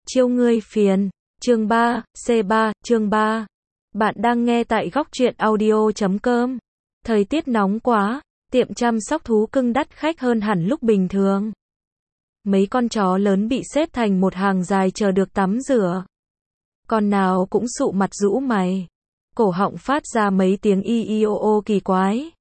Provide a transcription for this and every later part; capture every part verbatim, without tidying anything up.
Chiêu ngươi phiền. Chương ba, C ba, chương ba. Bạn đang nghe tại góc truyện audio chấm com. Thời tiết nóng quá, tiệm chăm sóc thú cưng đắt khách hơn hẳn lúc bình thường. Mấy con chó lớn bị xếp thành một hàng dài chờ được tắm rửa. Con nào cũng sụ mặt rũ mày. Cổ họng phát ra mấy tiếng y y ô ô kỳ quái.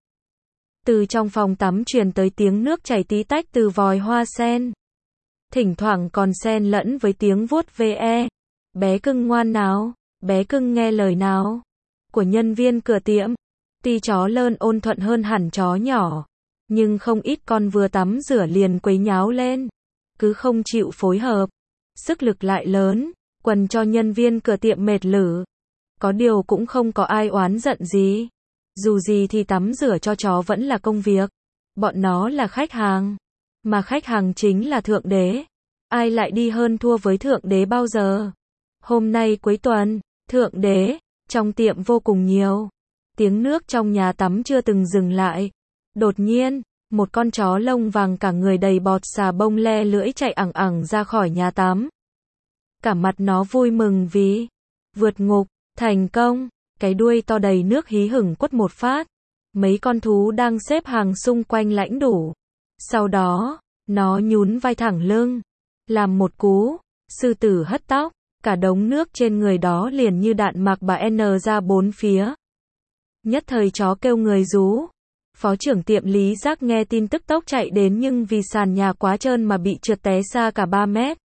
Từ trong phòng tắm truyền tới tiếng nước chảy tí tách từ vòi hoa sen. Thỉnh thoảng còn xen lẫn với tiếng vuốt ve. Bé cưng ngoan nào, bé cưng nghe lời nào. Của nhân viên cửa tiệm. Tuy chó lớn ôn thuận hơn hẳn chó nhỏ. Nhưng không ít con vừa tắm rửa liền quấy nháo lên. Cứ không chịu phối hợp. Sức lực lại lớn, quần cho nhân viên cửa tiệm mệt lử. Có điều cũng không có ai oán giận gì. Dù gì thì tắm rửa cho chó vẫn là công việc. Bọn nó là khách hàng. Mà khách hàng chính là thượng đế. Ai lại đi hơn thua với thượng đế bao giờ? Hôm nay cuối tuần, thượng đế, trong tiệm vô cùng nhiều. Tiếng nước trong nhà tắm chưa từng dừng lại. Đột nhiên, một con chó lông vàng cả người đầy bọt xà bông le lưỡi chạy ẳng ẳng ra khỏi nhà tắm. Cả mặt nó vui mừng vì vượt ngục, thành công. Cái đuôi to đầy nước hí hửng quất một phát. Mấy con thú đang xếp hàng xung quanh lãnh đủ. Sau đó, nó nhún vai thẳng lưng. Làm một cú, sư tử hất tóc. Cả đống nước trên người đó liền như đạn mạc bà N ra bốn phía. Nhất thời chó kêu người rú. Phó trưởng tiệm Lý Giác nghe tin tức tốc chạy đến nhưng vì sàn nhà quá trơn mà bị trượt té xa cả ba mét.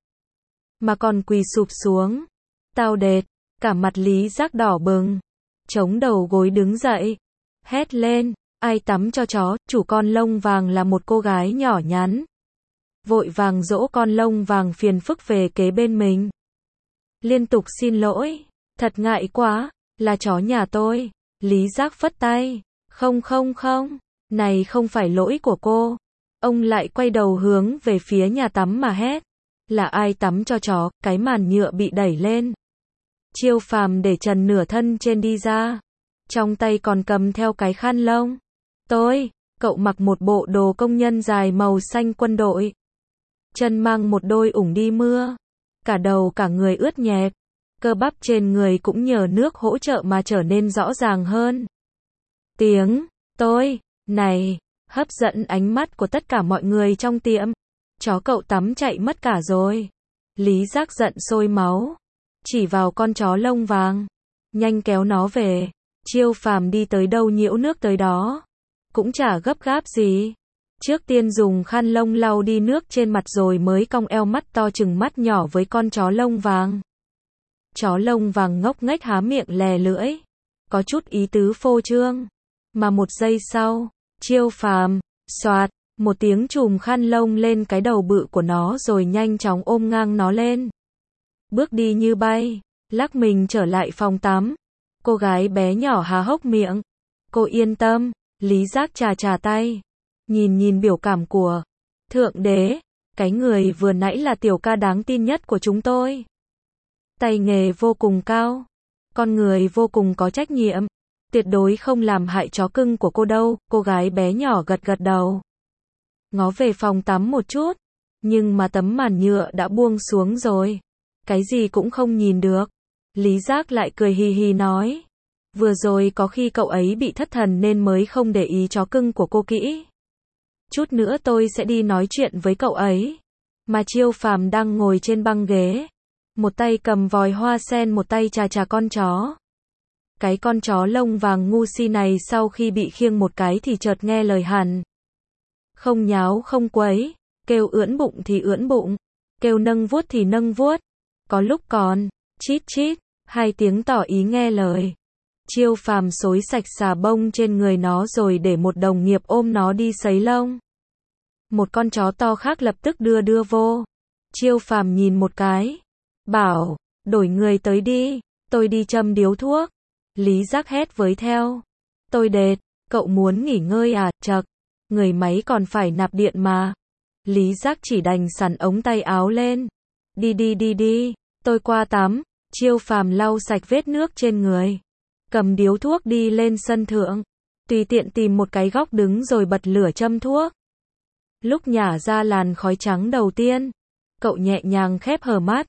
Mà còn quỳ sụp xuống. Tao đệt, cả mặt Lý Giác đỏ bừng. Chống đầu gối đứng dậy. Hét lên, ai tắm cho chó, chủ con lông vàng là một cô gái nhỏ nhắn. Vội vàng dỗ con lông vàng phiền phức về kế bên mình. Liên tục xin lỗi, thật ngại quá, là chó nhà tôi. Lý Giác phất tay, không không không, này không phải lỗi của cô. Ông lại quay đầu hướng về phía nhà tắm mà hét, là ai tắm cho chó, cái màn nhựa bị đẩy lên. Chiêu Phàm để trần nửa thân trên đi ra, trong tay còn cầm theo cái khăn lông. Tôi, cậu mặc một bộ đồ công nhân dài màu xanh quân đội. Chân mang một đôi ủng đi mưa. Cả đầu cả người ướt nhẹp. Cơ bắp trên người cũng nhờ nước hỗ trợ mà trở nên rõ ràng hơn. Tiếng, tôi, này, hấp dẫn ánh mắt của tất cả mọi người trong tiệm. Chó cậu tắm chạy mất cả rồi. Lý Giác giận sôi máu. Chỉ vào con chó lông vàng. Nhanh kéo nó về. Chiêu Phàm đi tới đâu nhiễu nước tới đó. Cũng chả gấp gáp gì. Trước tiên dùng khăn lông lau đi nước trên mặt rồi mới cong eo mắt to chừng mắt nhỏ với con chó lông vàng. Chó lông vàng ngốc nghếch há miệng lè lưỡi. Có chút ý tứ phô trương. Mà một giây sau, Chiêu Phàm, xoạt, một tiếng chùm khăn lông lên cái đầu bự của nó rồi nhanh chóng ôm ngang nó lên. Bước đi như bay, lắc mình trở lại phòng tắm. Cô gái bé nhỏ há hốc miệng. Cô yên tâm, Lý Giác chà chà tay. Nhìn nhìn biểu cảm của thượng đế, cái người vừa nãy là tiểu ca đáng tin nhất của chúng tôi. Tay nghề vô cùng cao, con người vô cùng có trách nhiệm, tuyệt đối không làm hại chó cưng của cô đâu. Cô gái bé nhỏ gật gật đầu. Ngó về phòng tắm một chút, nhưng mà tấm màn nhựa đã buông xuống rồi. Cái gì cũng không nhìn được. Lý Giác lại cười hì hì nói. Vừa rồi có khi cậu ấy bị thất thần nên mới không để ý chó cưng của cô kỹ. Chút nữa tôi sẽ đi nói chuyện với cậu ấy. Mà Chiêu Phàm đang ngồi trên băng ghế. Một tay cầm vòi hoa sen, một tay chà chà con chó. Cái con chó lông vàng ngu si này sau khi bị khiêng một cái thì chợt nghe lời hẳn. Không nháo không quấy, kêu ưỡn bụng thì ưỡn bụng, kêu nâng vuốt thì nâng vuốt. Có lúc còn, chít chít, hai tiếng tỏ ý nghe lời. Chiêu Phàm xối sạch xà bông trên người nó rồi để một đồng nghiệp ôm nó đi sấy lông. Một con chó to khác lập tức đưa đưa vô. Chiêu Phàm nhìn một cái. Bảo, đổi người tới đi, tôi đi châm điếu thuốc. Lý Giác hét với theo. Tôi đệt, cậu muốn nghỉ ngơi à, chậc. Người máy còn phải nạp điện mà. Lý Giác chỉ đành xắn ống tay áo lên. Đi đi đi đi, tôi qua tắm. Chiêu Phàm lau sạch vết nước trên người. Cầm điếu thuốc đi lên sân thượng. Tùy tiện tìm một cái góc đứng rồi bật lửa châm thuốc. Lúc nhả ra làn khói trắng đầu tiên, cậu nhẹ nhàng khép hờ mắt.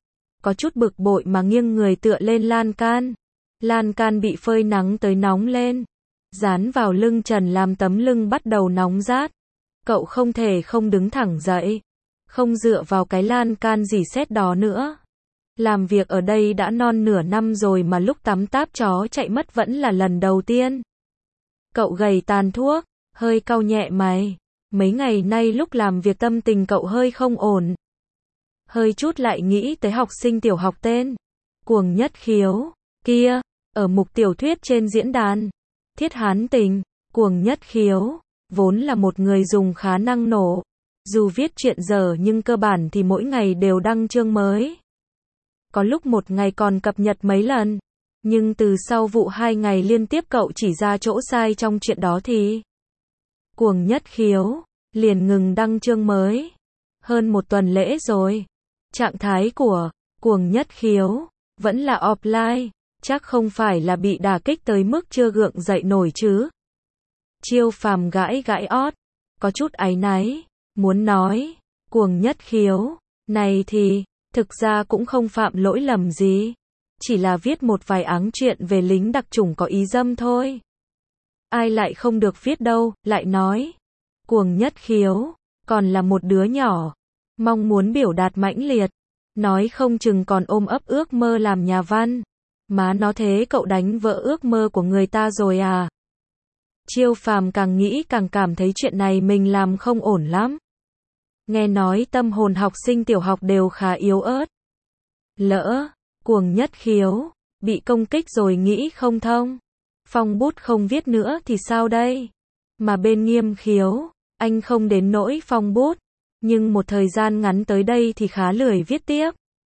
có chút bực bội mà nghiêng người tựa lên lan can. Lan can bị phơi nắng tới nóng lên, dán vào lưng trần làm tấm lưng bắt đầu nóng rát. Cậu không thể không đứng thẳng dậy, không dựa vào cái lan can rỉ sét đó nữa. Làm việc ở đây đã non nửa năm rồi mà lúc tắm táp chó chạy mất vẫn là lần đầu tiên. Cậu gầy tàn thuốc, hơi cau nhẹ mày. Mấy ngày nay lúc làm việc tâm tình cậu hơi không ổn. Hơi chút lại nghĩ tới học sinh tiểu học tên Cuồng Nhất Khiếu kia, ở mục tiểu thuyết trên diễn đàn Thiết Hán Tình. Cuồng Nhất Khiếu vốn là một người dùng khá năng nổ, dù viết truyện dở nhưng cơ bản thì mỗi ngày đều đăng chương mới. Có lúc một ngày còn cập nhật mấy lần, nhưng từ sau vụ hai ngày liên tiếp cậu chỉ ra chỗ sai trong chuyện đó thì Cuồng Nhất Khiếu liền ngừng đăng chương mới. Hơn một tuần lễ rồi, trạng thái của Cuồng Nhất Khiếu vẫn là offline, chắc không phải là bị đả kích tới mức chưa gượng dậy nổi chứ. Chiêu Phàm gãi gãi ót, có chút áy náy, muốn nói, Cuồng Nhất Khiếu này thì thực ra cũng không phạm lỗi lầm gì, chỉ là viết một vài áng chuyện về lính đặc chủng có ý dâm thôi. Ai lại không được viết đâu, lại nói, Cuồng Nhất Khiếu còn là một đứa nhỏ, mong muốn biểu đạt mãnh liệt, nói không chừng còn ôm ấp ước mơ làm nhà văn. Má nó, thế cậu đánh vỡ ước mơ của người ta rồi à? Chiêu Phàm càng nghĩ càng cảm thấy chuyện này mình làm không ổn lắm. Nghe nói tâm hồn học sinh tiểu học đều khá yếu ớt. Lỡ Cuồng Nhất Khiếu bị công kích rồi nghĩ không thông, phong bút không viết nữa thì sao đây? Mà bên Nghiêm Khiếu, anh không đến nỗi phong bút, nhưng một thời gian ngắn tới đây thì khá lười viết tiếp.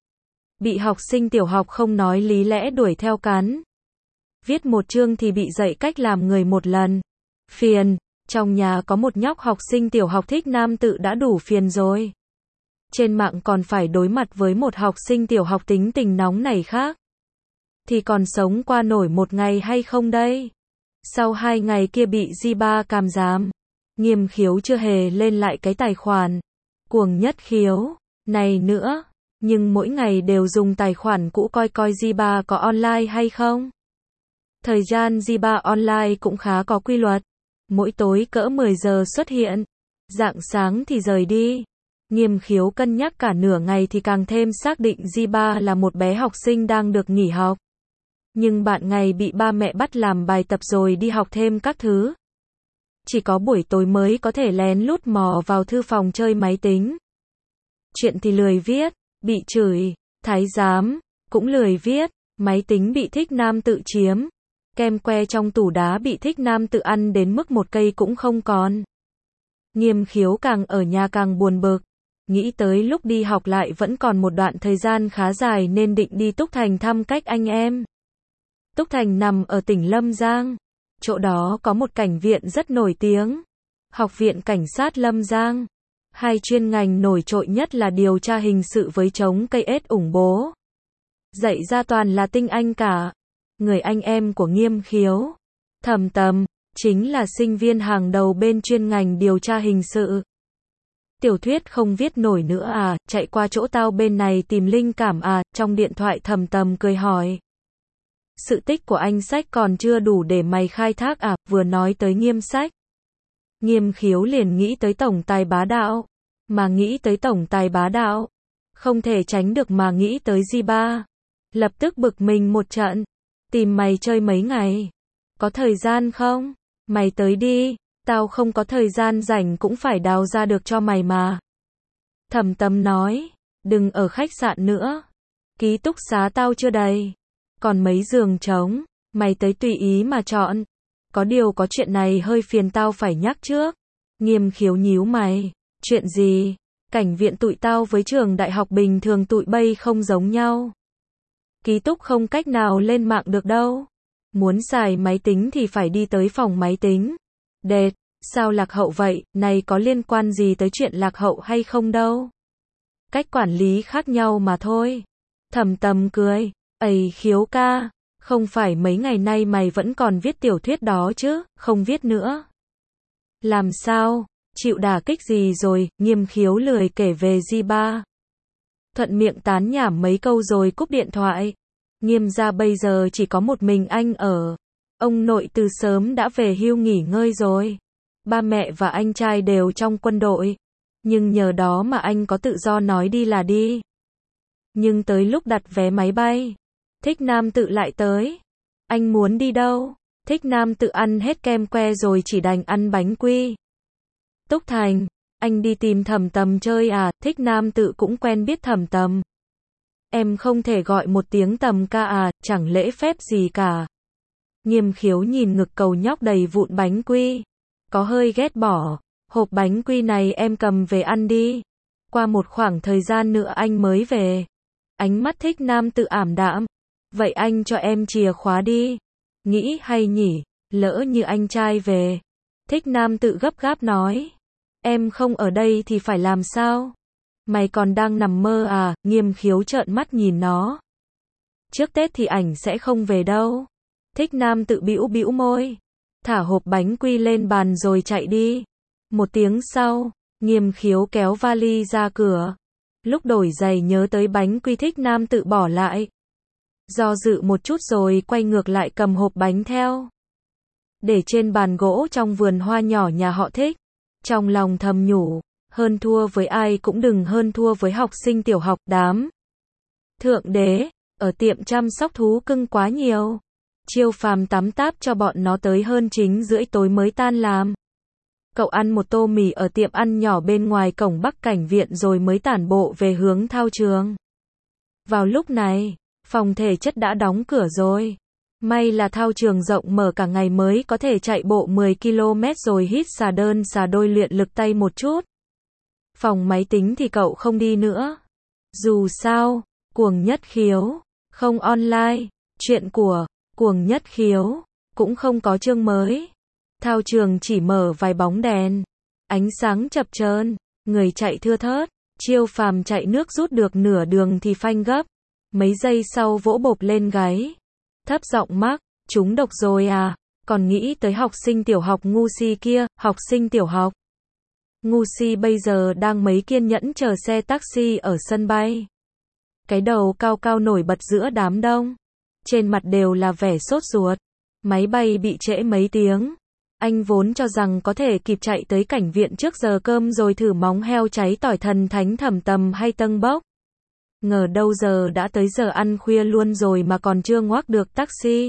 Bị học sinh tiểu học không nói lý lẽ đuổi theo cắn. Viết một chương thì bị dạy cách làm người một lần. Phiền, trong nhà có một nhóc học sinh tiểu học thích nam tự đã đủ phiền rồi. Trên mạng còn phải đối mặt với một học sinh tiểu học tính tình nóng này khác. Thì còn sống qua nổi một ngày hay không đây? Sau hai ngày kia bị Di Ba càm giám, Nghiêm Khiếu chưa hề lên lại cái tài khoản Cuồng Nhất Khiếu này nữa, nhưng mỗi ngày đều dùng tài khoản cũ coi coi Di Ba có online hay không. Thời gian Di Ba online cũng khá có quy luật, mỗi tối cỡ mười giờ xuất hiện, rạng sáng thì rời đi. Nghiêm Khiếu cân nhắc cả nửa ngày thì càng thêm xác định Di Ba là một bé học sinh đang được nghỉ học. Nhưng bạn ngày bị ba mẹ bắt làm bài tập rồi đi học thêm các thứ. Chỉ có buổi tối mới có thể lén lút mò vào thư phòng chơi máy tính. Chuyện thì lười viết, bị chửi, thái giám, cũng lười viết, máy tính bị thích nam tự chiếm, kem que trong tủ đá bị thích nam tự ăn đến mức một cây cũng không còn. Nghiêm Khiếu càng ở nhà càng buồn bực, nghĩ tới lúc đi học lại vẫn còn một đoạn thời gian khá dài nên định đi Túc Thành thăm cách anh em. Túc Thành nằm ở tỉnh Lâm Giang, chỗ đó có một cảnh viện rất nổi tiếng, Học viện Cảnh sát Lâm Giang. Hai chuyên ngành nổi trội nhất là điều tra hình sự với chống cây ết ủng bố. Dạy ra toàn là tinh anh cả. Người anh em của Nghiêm Khiếu, Thẩm Tầm, chính là sinh viên hàng đầu bên chuyên ngành điều tra hình sự. Tiểu thuyết không viết nổi nữa à, chạy qua chỗ tao bên này tìm linh cảm à, trong điện thoại Thẩm Tầm cười hỏi. Sự tích của anh sách còn chưa đủ để mày khai thác à, vừa nói tới Nghiêm sách. Nghiêm Khiếu liền nghĩ tới tổng tài bá đạo, mà nghĩ tới tổng tài bá đạo, không thể tránh được mà nghĩ tới Di Ba. Lập tức bực mình một trận, tìm mày chơi mấy ngày, có thời gian không? Mày tới đi, tao không có thời gian rảnh cũng phải đào ra được cho mày mà. Thẩm Tầm nói, đừng ở khách sạn nữa, ký túc xá tao chưa đầy, còn mấy giường trống, mày tới tùy ý mà chọn. Có điều có chuyện này hơi phiền tao phải nhắc trước. Nghiêm Khiếu nhíu mày, chuyện gì? Cảnh viện tụi tao với trường đại học bình thường tụi bay không giống nhau. Ký túc không cách nào lên mạng được đâu. Muốn xài máy tính thì phải đi tới phòng máy tính. Đệt, sao lạc hậu vậy, này có liên quan gì tới chuyện lạc hậu hay không đâu. Cách quản lý khác nhau mà thôi. Thẩm Tầm cười, ầy Khiếu ca, không phải mấy ngày nay mày vẫn còn viết tiểu thuyết đó chứ, không viết nữa. Làm sao, chịu đả kích gì rồi? Nghiêm Khiếu lười kể về Di Ba. thuận miệng tán nhảm mấy câu rồi cúp điện thoại. Nghiêm gia bây giờ chỉ có một mình anh ở. Ông nội từ sớm đã về hưu nghỉ ngơi rồi. Ba mẹ và anh trai đều trong quân đội. Nhưng nhờ đó mà anh có tự do nói đi là đi. Nhưng tới lúc đặt vé máy bay, Thích Nam Tự lại tới. Anh muốn đi đâu? Thích Nam Tự ăn hết kem que rồi chỉ đành ăn bánh quy. Túc Thành, anh đi tìm Thẩm Tầm chơi à? Thích Nam Tự cũng quen biết Thẩm Tầm. Em không thể gọi một tiếng Tầm ca à, chẳng lễ phép gì cả. Nghiêm Khiếu nhìn ngực cầu nhóc đầy vụn bánh quy, có hơi ghét bỏ. Hộp bánh quy này em cầm về ăn đi. Qua một khoảng thời gian nữa anh mới về. Ánh mắt Thích Nam Tự ảm đạm. Vậy anh cho em chìa khóa đi. Nghĩ hay nhỉ, lỡ như anh trai về. Thích Nam Tự gấp gáp nói. Em không ở đây thì phải làm sao? Mày còn đang nằm mơ à? Nghiêm Khiếu trợn mắt nhìn nó. Trước Tết thì ảnh sẽ không về đâu. Thích Nam Tự bĩu bĩu môi. Thả hộp bánh quy lên bàn rồi chạy đi. Một tiếng sau, Nghiêm Khiếu kéo vali ra cửa. Lúc đổi giày nhớ tới bánh quy Thích Nam Tự bỏ lại. Do dự một chút rồi quay ngược lại cầm hộp bánh theo. Để trên bàn gỗ trong vườn hoa nhỏ nhà họ Thích. Trong lòng thầm nhủ, hơn thua với ai cũng đừng hơn thua với học sinh tiểu học đám. Thượng đế, ở tiệm chăm sóc thú cưng quá nhiều. Chiêu Phàm tắm táp cho bọn nó tới hơn chín rưỡi tối mới tan làm. Cậu ăn một tô mì ở tiệm ăn nhỏ bên ngoài cổng Bắc Cảnh viện rồi mới tản bộ về hướng thao trường. Vào lúc này, phòng thể chất đã đóng cửa rồi. May là thao trường rộng mở cả ngày mới có thể chạy bộ mười ki lô mét rồi hít xà đơn xà đôi luyện lực tay một chút. Phòng máy tính thì cậu không đi nữa. Dù sao, Cuồng Nhất Khiếu, không online, chuyện của Cuồng Nhất Khiếu, cũng không có chương mới. Thao trường chỉ mở vài bóng đèn, ánh sáng chập chờn, người chạy thưa thớt. Chiêu Phàm chạy nước rút được nửa đường thì phanh gấp, mấy giây sau vỗ bộp lên gáy, thấp giọng mắc, trúng độc rồi à? Còn nghĩ tới học sinh tiểu học ngu si kia, học sinh tiểu học ngu si bây giờ đang mấy kiên nhẫn chờ xe taxi ở sân bay. Cái đầu cao cao nổi bật giữa đám đông, trên mặt đều là vẻ sốt ruột. Máy bay bị trễ mấy tiếng. Anh vốn cho rằng có thể kịp chạy tới cảnh viện trước giờ cơm rồi thử móng heo cháy tỏi thần thánh Thẩm Tầm hay Tân Bốc. Ngờ đâu giờ đã tới giờ ăn khuya luôn rồi mà còn chưa ngoác được taxi.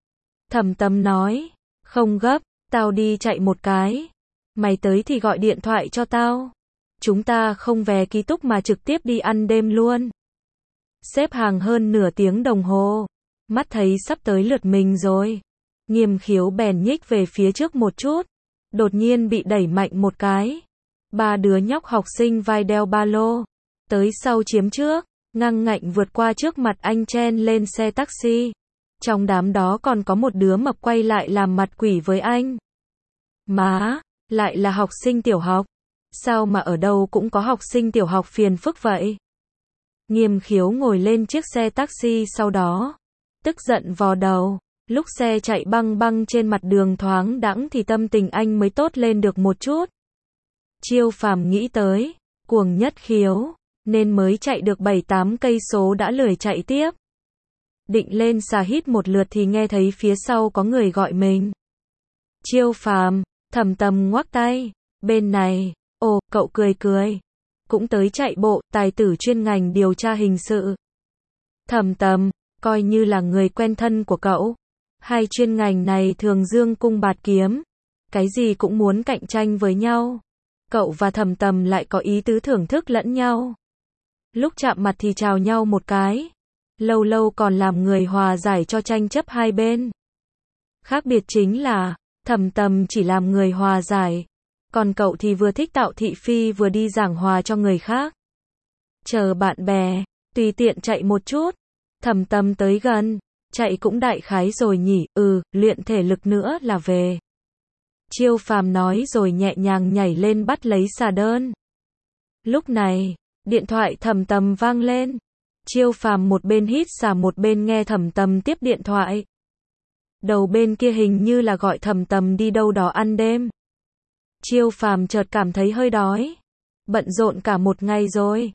Thẩm Tầm nói, không gấp, tao đi chạy một cái. Mày tới thì gọi điện thoại cho tao. Chúng ta không về ký túc mà trực tiếp đi ăn đêm luôn. Xếp hàng hơn nửa tiếng đồng hồ. Mắt thấy sắp tới lượt mình rồi. Nghiêm Khiếu bèn nhích về phía trước một chút. Đột nhiên bị đẩy mạnh một cái. Ba đứa nhóc học sinh vai đeo ba lô. Tới sau chiếm trước. Ngăng ngạnh vượt qua trước mặt anh chen lên xe taxi. Trong đám đó còn có một đứa mập quay lại làm mặt quỷ với anh. Má, lại là học sinh tiểu học. Sao mà ở đâu cũng có học sinh tiểu học phiền phức vậy? Nghiêm Khiếu ngồi lên chiếc xe taxi sau đó. Tức giận vò đầu. Lúc xe chạy băng băng trên mặt đường thoáng đãng thì tâm tình anh mới tốt lên được một chút. Chiêu Phàm nghĩ tới, Cuồng Nhất Khiếu, nên mới chạy được bảy tám cây số đã lười chạy tiếp. Định lên xà hít một lượt thì nghe thấy phía sau có người gọi mình. Chiêu Phàm, Thẩm Tầm ngoắc tay, bên này, ồ, cậu cười cười. Cũng tới chạy bộ, tài tử chuyên ngành điều tra hình sự. Thẩm Tầm, coi như là người quen thân của cậu. Hai chuyên ngành này thường dương cung bạt kiếm. Cái gì cũng muốn cạnh tranh với nhau. Cậu và Thẩm Tầm lại có ý tứ thưởng thức lẫn nhau. Lúc chạm mặt thì chào nhau một cái. Lâu lâu còn làm người hòa giải cho tranh chấp hai bên. Khác biệt chính là, Thẩm Tầm chỉ làm người hòa giải. Còn cậu thì vừa thích tạo thị phi vừa đi giảng hòa cho người khác. Chờ bạn bè, tùy tiện chạy một chút. Thẩm Tầm tới gần. Chạy cũng đại khái rồi nhỉ, ừ, luyện thể lực nữa là về. Chiêu Phàm nói rồi nhẹ nhàng nhảy lên bắt lấy xà đơn. Lúc này, điện thoại Thẩm Tầm vang lên. Chiêu Phàm một bên hít xà một bên nghe Thẩm Tầm tiếp điện thoại. Đầu bên kia hình như là gọi Thẩm Tầm đi đâu đó ăn đêm. Chiêu Phàm chợt cảm thấy hơi đói. Bận rộn cả một ngày rồi.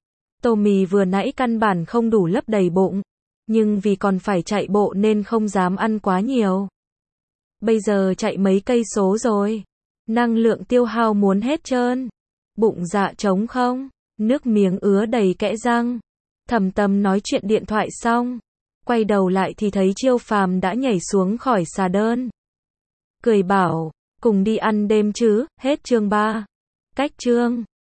Tô mì vừa nãy căn bản không đủ lấp đầy bụng, nhưng vì còn phải chạy bộ nên không dám ăn quá nhiều. Bây giờ chạy mấy cây số rồi, năng lượng tiêu hao muốn hết trơn, bụng dạ trống không, nước miếng ứa đầy kẽ răng. Thẩm Tâm nói chuyện điện thoại xong, quay đầu lại thì thấy Chiêu Phàm đã nhảy xuống khỏi xà đơn. Cười bảo, cùng đi ăn đêm chứ, hết chương ba. Cách chương